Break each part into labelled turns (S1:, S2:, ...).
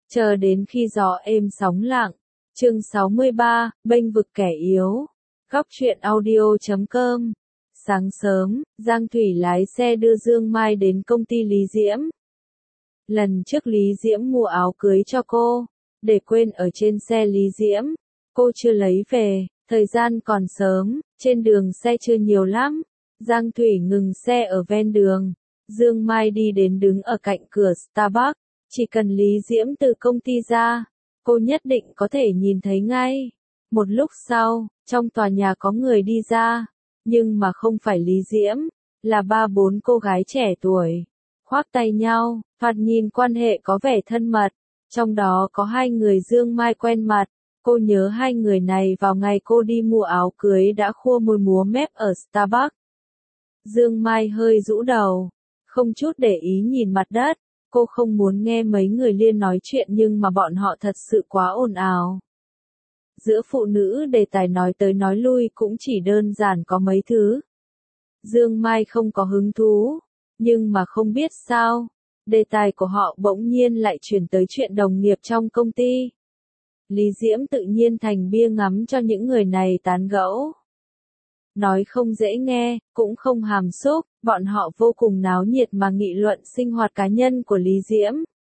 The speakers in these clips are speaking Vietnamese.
S1: Chờ đến khi gió êm sóng lặng. Chương 63, bênh vực kẻ yếu. Góc truyện audio.com. Sáng sớm, Giang Thủy lái xe đưa Dương Mai đến công ty Lý Diễm. Lần trước Lý Diễm mua áo cưới cho cô, để quên ở trên xe Lý Diễm. Cô chưa lấy về, thời gian còn sớm, trên đường xe chưa nhiều lắm. Giang Thủy ngừng xe ở ven đường. Dương Mai đi đến đứng ở cạnh cửa Starbucks. Chỉ cần Lý Diễm từ công ty ra, cô nhất định có thể nhìn thấy ngay. Một lúc sau, trong tòa nhà có người đi ra, nhưng mà không phải Lý Diễm, là 3-4 cô gái trẻ tuổi, khoác tay nhau, thoạt nhìn quan hệ có vẻ thân mật, trong đó có 2 người Dương Mai quen mặt. Cô nhớ 2 người này vào ngày cô đi mua áo cưới đã khua môi múa mép ở Starbucks. Dương Mai hơi rũ đầu, không chút để ý nhìn mặt đất. Cô không muốn nghe mấy người Liên nói chuyện nhưng mà bọn họ thật sự quá ồn ào. Giữa phụ nữ đề tài nói tới nói lui cũng chỉ đơn giản có mấy thứ. Dương Mai không có hứng thú, nhưng mà không biết sao, đề tài của họ bỗng nhiên lại chuyển tới chuyện đồng nghiệp trong công ty. Lý Diễm tự nhiên thành bia ngắm cho những người này tán gẫu. Nói không dễ nghe, cũng không hàm xúc, bọn họ vô cùng náo nhiệt mà nghị luận sinh hoạt cá nhân của Lý Diễm.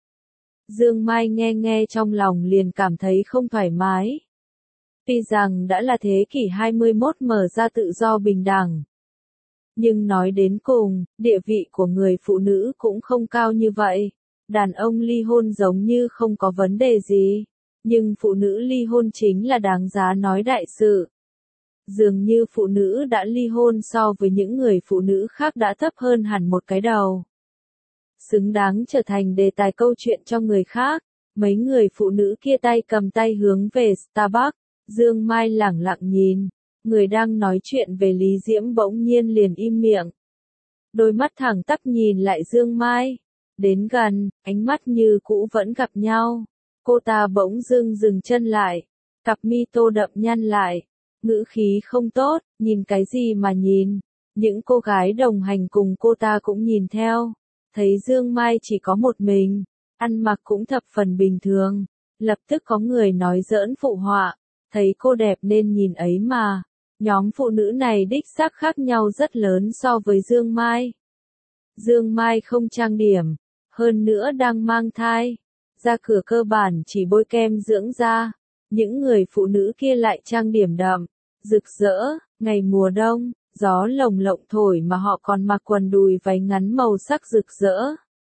S1: Dương Mai nghe trong lòng liền cảm thấy không thoải mái. Tuy rằng đã là thế kỷ 21 mở ra tự do bình đẳng. Nhưng nói đến cùng, địa vị của người phụ nữ cũng không cao như vậy. Đàn ông ly hôn giống như không có vấn đề gì. Nhưng phụ nữ ly hôn chính là đáng giá nói đại sự. Dường như phụ nữ đã ly hôn so với những người phụ nữ khác đã thấp hơn hẳn một cái đầu. Xứng đáng trở thành đề tài câu chuyện cho người khác. Mấy người phụ nữ kia tay cầm tay hướng về Starbucks. Dương Mai lẳng lặng nhìn. Người đang nói chuyện về Lý Diễm bỗng nhiên liền im miệng. Đôi mắt thẳng tắp nhìn lại Dương Mai. Đến gần, ánh mắt như cũ vẫn gặp nhau. Cô ta bỗng dừng chân lại. Cặp mi tô đậm nhăn lại. Ngữ khí không tốt, nhìn cái gì mà nhìn. Những cô gái đồng hành cùng cô ta cũng nhìn theo. Thấy Dương Mai chỉ có một mình, ăn mặc cũng thập phần bình thường. Lập tức có người nói giỡn phụ họa. Thấy cô đẹp nên nhìn ấy mà. Nhóm phụ nữ này đích xác khác nhau rất lớn so với Dương Mai. Dương Mai không trang điểm, hơn nữa đang mang thai. Ra cửa cơ bản chỉ bôi kem dưỡng da. Những người phụ nữ kia lại trang điểm đậm, rực rỡ, ngày mùa đông, gió lồng lộng thổi mà họ còn mặc quần đùi váy ngắn màu sắc rực rỡ.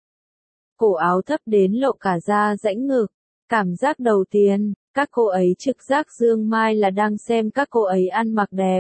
S1: Cổ áo thấp đến lộ cả da rãnh ngực. Cảm giác đầu tiên, các cô ấy trực giác Dương Mai là đang xem các cô ấy ăn mặc đẹp.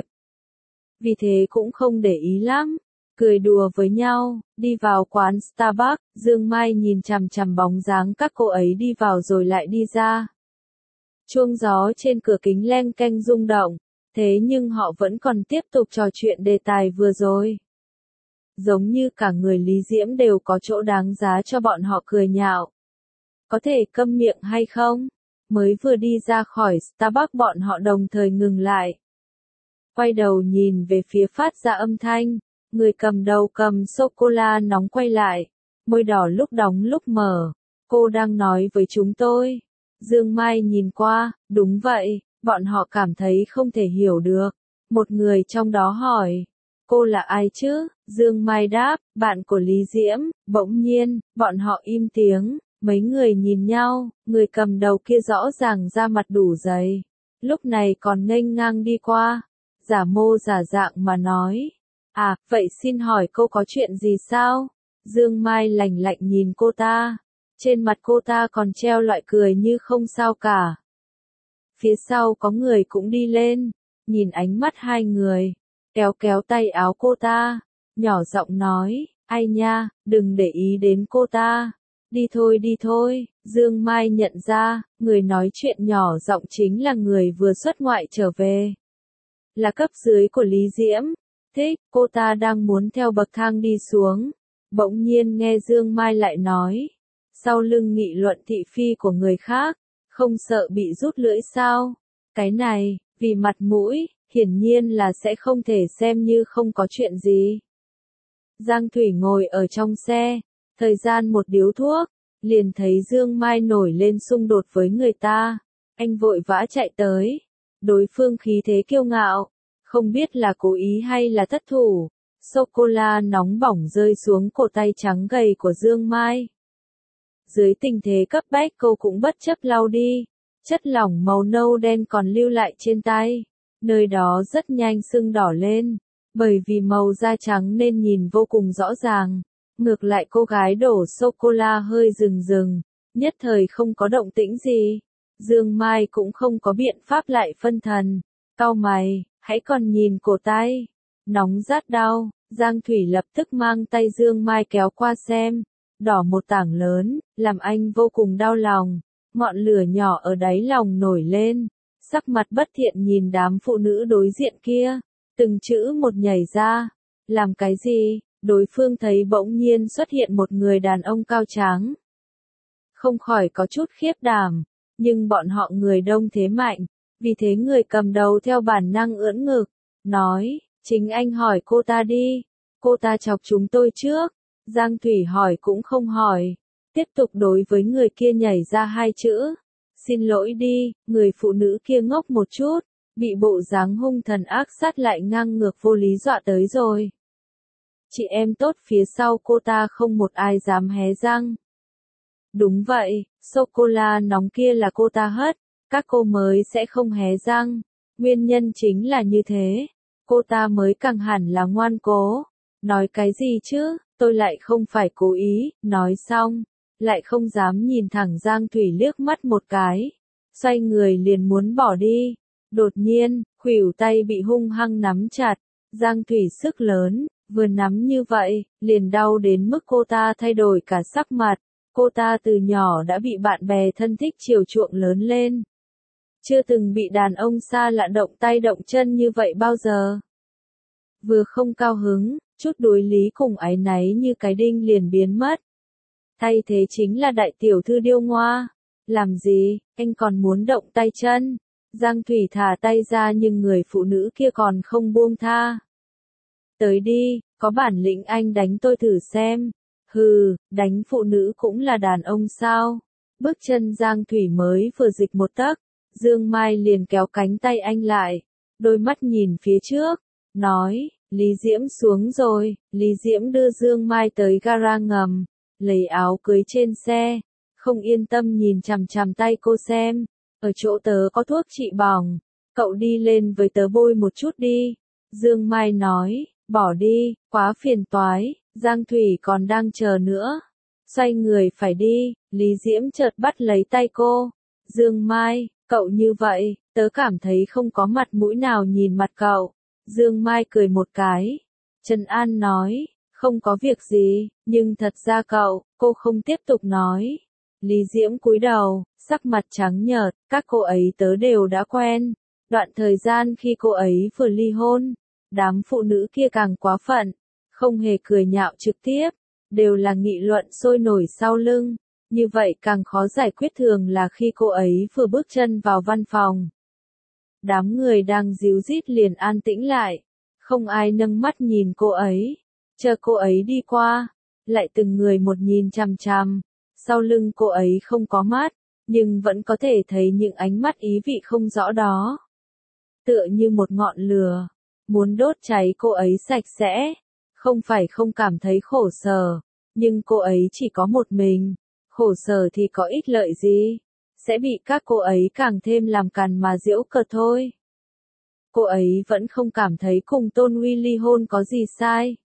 S1: Vì thế cũng không để ý lắm, cười đùa với nhau, đi vào quán Starbucks, Dương Mai nhìn chằm chằm bóng dáng các cô ấy đi vào rồi lại đi ra. Chuông gió trên cửa kính leng keng rung động, thế nhưng họ vẫn còn tiếp tục trò chuyện đề tài vừa rồi. Giống như cả người Lý Diễm đều có chỗ đáng giá cho bọn họ cười nhạo. Có thể câm miệng hay không? Mới vừa đi ra khỏi Starbucks bọn họ đồng thời ngừng lại. Quay đầu nhìn về phía phát ra âm thanh, người cầm đầu cầm sô-cô-la nóng quay lại, môi đỏ lúc đóng lúc mở. Cô đang nói với chúng tôi. Dương Mai nhìn qua, đúng vậy, bọn họ cảm thấy không thể hiểu được. Một người trong đó hỏi, cô là ai chứ? Dương Mai đáp, bạn của Lý Diễm. Bỗng nhiên, bọn họ im tiếng. Mấy người nhìn nhau, người cầm đầu kia rõ ràng da mặt đủ dày. Lúc này còn nghênh ngang đi qua, giả mô giả dạng mà nói. À, vậy xin hỏi cô có chuyện gì sao? Dương Mai lạnh lạnh nhìn cô ta. Trên mặt cô ta còn treo loại cười như không sao cả. Phía sau có người cũng đi lên, nhìn ánh mắt 2 người, kéo tay áo cô ta, nhỏ giọng nói, ai nha, đừng để ý đến cô ta. Đi thôi, Dương Mai nhận ra, người nói chuyện nhỏ giọng chính là người vừa xuất ngoại trở về. Là cấp dưới của Lý Diễm. Thích, cô ta đang muốn theo bậc thang đi xuống. Bỗng nhiên nghe Dương Mai lại nói. Sau lưng nghị luận thị phi của người khác, không sợ bị rút lưỡi sao? Cái này, vì mặt mũi, hiển nhiên là sẽ không thể xem như không có chuyện gì. Giang Thủy ngồi ở trong xe, thời gian một điếu thuốc, liền thấy Dương Mai nổi lên xung đột với người ta. Anh vội vã chạy tới. Đối phương khí thế kiêu ngạo, không biết là cố ý hay là thất thủ. Sô-cô-la nóng bỏng rơi xuống cổ tay trắng gầy của Dương Mai. Dưới tình thế cấp bách cô cũng bất chấp lau đi. Chất lỏng màu nâu đen còn lưu lại trên tay. Nơi đó rất nhanh sưng đỏ lên. Bởi vì màu da trắng nên nhìn vô cùng rõ ràng. Ngược lại cô gái đổ sô-cô-la hơi rừng rừng. Nhất thời không có động tĩnh gì. Dương Mai cũng không có biện pháp lại phân thần. Cau mày, hãy còn nhìn cổ tay. Nóng rát đau, Giang Thủy lập tức mang tay Dương Mai kéo qua xem. Đỏ một tảng lớn, làm anh vô cùng đau lòng. Ngọn lửa nhỏ ở đáy lòng nổi lên. Sắc mặt bất thiện nhìn đám phụ nữ đối diện kia. Từng chữ một nhảy ra. Làm cái gì? Đối phương thấy bỗng nhiên xuất hiện một người đàn ông cao tráng. Không khỏi có chút khiếp đảm. Nhưng bọn họ người đông thế mạnh. Vì thế người cầm đầu theo bản năng ưỡn ngực. Nói, chính anh hỏi cô ta đi. Cô ta chọc chúng tôi trước. Giang Thủy hỏi cũng không hỏi. Tiếp tục đối với người kia nhảy ra hai chữ. Xin lỗi đi, người phụ nữ kia ngốc một chút. Bị bộ dáng hung thần ác sát lại ngang ngược vô lý dọa tới rồi. Chị em tốt phía sau cô ta không một ai dám hé răng. Đúng vậy, sô-cô-la nóng kia là cô ta hất. Các cô mới sẽ không hé răng. Nguyên nhân chính là như thế. Cô ta mới càng hẳn là ngoan cố. Nói cái gì chứ, tôi lại không phải cố ý. Nói xong, lại không dám nhìn thẳng Giang Thủy liếc mắt một cái. Xoay người liền muốn bỏ đi. Đột nhiên, khuỷu tay bị hung hăng nắm chặt. Giang Thủy sức lớn, vừa nắm như vậy, liền đau đến mức cô ta thay đổi cả sắc mặt. Cô ta từ nhỏ đã bị bạn bè thân thích chiều chuộng lớn lên. Chưa từng bị đàn ông xa lạ động tay động chân như vậy bao giờ. Vừa không cao hứng, chút đối lý cùng áy náy như cái đinh liền biến mất. Thay thế chính là đại tiểu thư điêu ngoa. Làm gì, anh còn muốn động tay chân. Giang Thủy thả tay ra nhưng người phụ nữ kia còn không buông tha. Tới đi, có bản lĩnh anh đánh tôi thử xem. Hừ, đánh phụ nữ cũng là đàn ông sao? Bước chân Giang Thủy mới vừa dịch một tấc, Dương Mai liền kéo cánh tay anh lại, đôi mắt nhìn phía trước, nói, Lý Diễm xuống rồi. Lý Diễm đưa Dương Mai tới gara ngầm, lấy áo cưới trên xe, không yên tâm nhìn chằm chằm tay cô xem, ở chỗ tớ có thuốc trị bỏng, cậu đi lên với tớ bôi một chút đi. Dương Mai nói, bỏ đi, quá phiền toái. Giang Thủy còn đang chờ nữa. Xoay người phải đi, Lý Diễm chợt bắt lấy tay cô. Dương Mai, cậu như vậy, tớ cảm thấy không có mặt mũi nào nhìn mặt cậu. Dương Mai cười một cái. Trần An nói, không có việc gì, nhưng thật ra cô không tiếp tục nói. Lý Diễm cúi đầu, sắc mặt trắng nhợt, các cô ấy tớ đều đã quen. Đoạn thời gian khi cô ấy vừa ly hôn, đám phụ nữ kia càng quá phận. Không hề cười nhạo trực tiếp, đều là nghị luận sôi nổi sau lưng, như vậy càng khó giải quyết thường là khi cô ấy vừa bước chân vào văn phòng. Đám người đang díu dít liền an tĩnh lại, không ai nâng mắt nhìn cô ấy, chờ cô ấy đi qua, lại từng người một nhìn chằm chằm, sau lưng cô ấy không có mắt, nhưng vẫn có thể thấy những ánh mắt ý vị không rõ đó. Tựa như một ngọn lửa, muốn đốt cháy cô ấy sạch sẽ. Không phải không cảm thấy khổ sở, nhưng cô ấy chỉ có một mình, khổ sở thì có ích lợi gì, sẽ bị các cô ấy càng thêm làm càn mà giễu cợt thôi. Cô ấy vẫn không cảm thấy cùng Tôn Uy ly hôn có gì sai.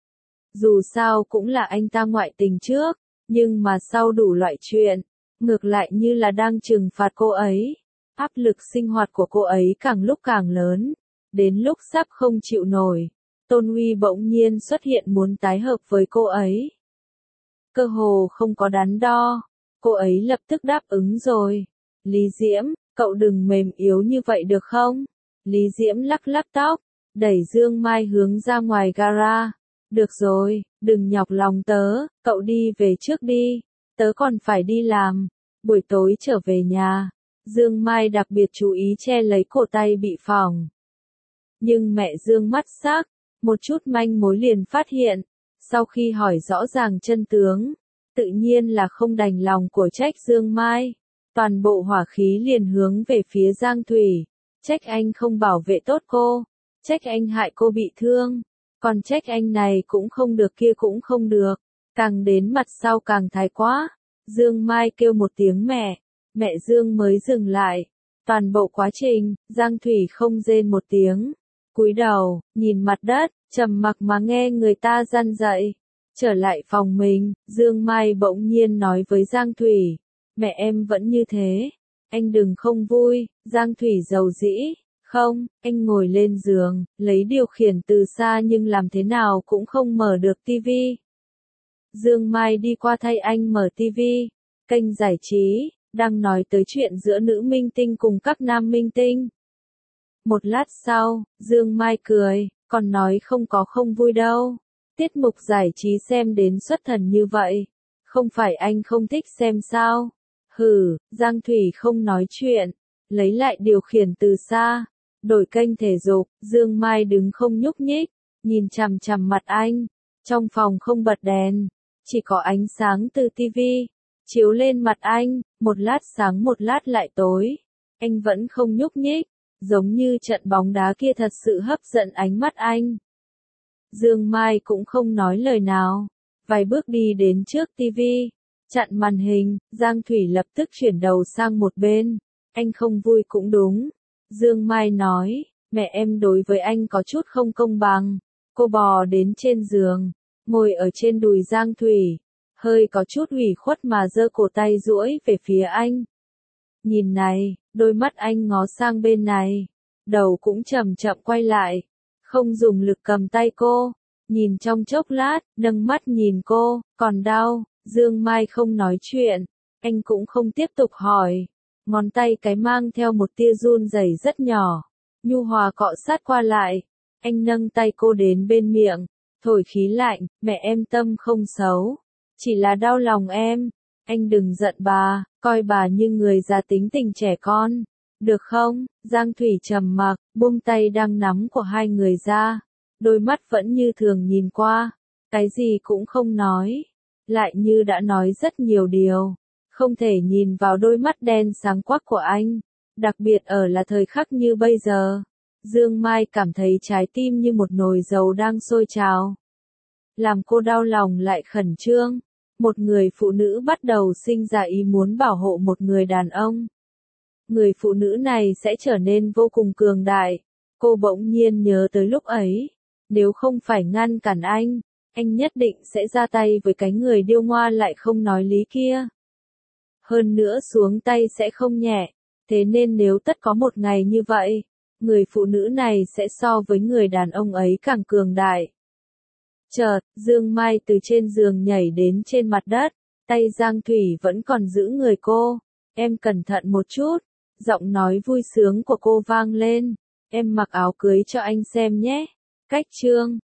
S1: Dù sao cũng là anh ta ngoại tình trước, nhưng mà sau đủ loại chuyện, ngược lại như là đang trừng phạt cô ấy. Áp lực sinh hoạt của cô ấy càng lúc càng lớn, đến lúc sắp không chịu nổi. Tôn Uy bỗng nhiên xuất hiện muốn tái hợp với cô ấy. Cơ hồ không có đắn đo, cô ấy lập tức đáp ứng rồi. Lý Diễm, cậu đừng mềm yếu như vậy được không? Lý Diễm lắc lắc tóc, đẩy Dương Mai hướng ra ngoài gara. Được rồi, đừng nhọc lòng tớ, cậu đi về trước đi, tớ còn phải đi làm, buổi tối trở về nhà. Dương Mai đặc biệt chú ý che lấy cổ tay bị phỏng. Nhưng mẹ Dương mắt sắc, một chút manh mối liền phát hiện, sau khi hỏi rõ ràng chân tướng, tự nhiên là không đành lòng của trách Dương Mai. Toàn bộ hỏa khí liền hướng về phía Giang Thủy. Trách anh không bảo vệ tốt cô. Trách anh hại cô bị thương. Còn trách anh này cũng không được kia cũng không được. Càng đến mặt sau càng thái quá. Dương Mai kêu một tiếng mẹ. Mẹ Dương mới dừng lại. Toàn bộ quá trình, Giang Thủy không rên một tiếng. Cúi đầu, nhìn mặt đất, trầm mặc mà nghe người ta răn dạy. Trở lại phòng mình, Dương Mai bỗng nhiên nói với Giang Thủy. Mẹ em vẫn như thế. Anh đừng không vui. Giang Thủy dầu dĩ. Không, anh ngồi lên giường, lấy điều khiển từ xa nhưng làm thế nào cũng không mở được tivi. Dương Mai đi qua thay anh mở tivi. Kênh giải trí, đang nói tới chuyện giữa nữ minh tinh cùng các nam minh tinh. Một lát sau, Dương Mai cười, còn nói không có không vui đâu. Tiết mục giải trí xem đến xuất thần như vậy. Không phải anh không thích xem sao? Hừ, Giang Thủy không nói chuyện. Lấy lại điều khiển từ xa. Đổi kênh thể dục, Dương Mai đứng không nhúc nhích. Nhìn chằm chằm mặt anh. Trong phòng không bật đèn. Chỉ có ánh sáng từ tivi. Chiếu lên mặt anh, một lát sáng một lát lại tối. Anh vẫn không nhúc nhích. Giống như trận bóng đá kia thật sự hấp dẫn ánh mắt anh. Dương Mai cũng không nói lời nào. Vài bước đi đến trước tivi. Chặn màn hình, Giang Thủy lập tức chuyển đầu sang một bên. Anh không vui cũng đúng. Dương Mai nói, mẹ em đối với anh có chút không công bằng. Cô bò đến trên giường, ngồi ở trên đùi Giang Thủy. Hơi có chút ủy khuất mà giơ cổ tay duỗi về phía anh. Nhìn này, đôi mắt anh ngó sang bên này. Đầu cũng chậm chậm quay lại. Không dùng lực cầm tay cô. Nhìn trong chốc lát, nâng mắt nhìn cô, còn đau. Dương Mai không nói chuyện. Anh cũng không tiếp tục hỏi. Ngón tay cái mang theo một tia run rẩy rất nhỏ. Nhu hòa cọ sát qua lại. Anh nâng tay cô đến bên miệng. Thổi khí lạnh, mẹ em tâm không xấu. Chỉ là đau lòng em. Anh đừng giận bà, coi bà như người già tính tình trẻ con. Được không? Giang Thủy trầm mặc, buông tay đang nắm của hai người ra. Đôi mắt vẫn như thường nhìn qua. Cái gì cũng không nói. Lại như đã nói rất nhiều điều. Không thể nhìn vào đôi mắt đen sáng quắc của anh. Đặc biệt ở là thời khắc như bây giờ. Dương Mai cảm thấy trái tim như một nồi dầu đang sôi trào. Làm cô đau lòng lại khẩn trương. Một người phụ nữ bắt đầu sinh ra ý muốn bảo hộ một người đàn ông. Người phụ nữ này sẽ trở nên vô cùng cường đại. Cô bỗng nhiên nhớ tới lúc ấy. Nếu không phải ngăn cản anh nhất định sẽ ra tay với cái người điêu ngoa lại không nói lý kia. Hơn nữa xuống tay sẽ không nhẹ. Thế nên nếu tất có một ngày như vậy, người phụ nữ này sẽ so với người đàn ông ấy càng cường đại. Chợt, Dương Mai từ trên giường nhảy đến trên mặt đất, tay Giang Thủy vẫn còn giữ người cô. Em cẩn thận một chút, giọng nói vui sướng của cô vang lên. Em mặc áo cưới cho anh xem nhé. Cách chương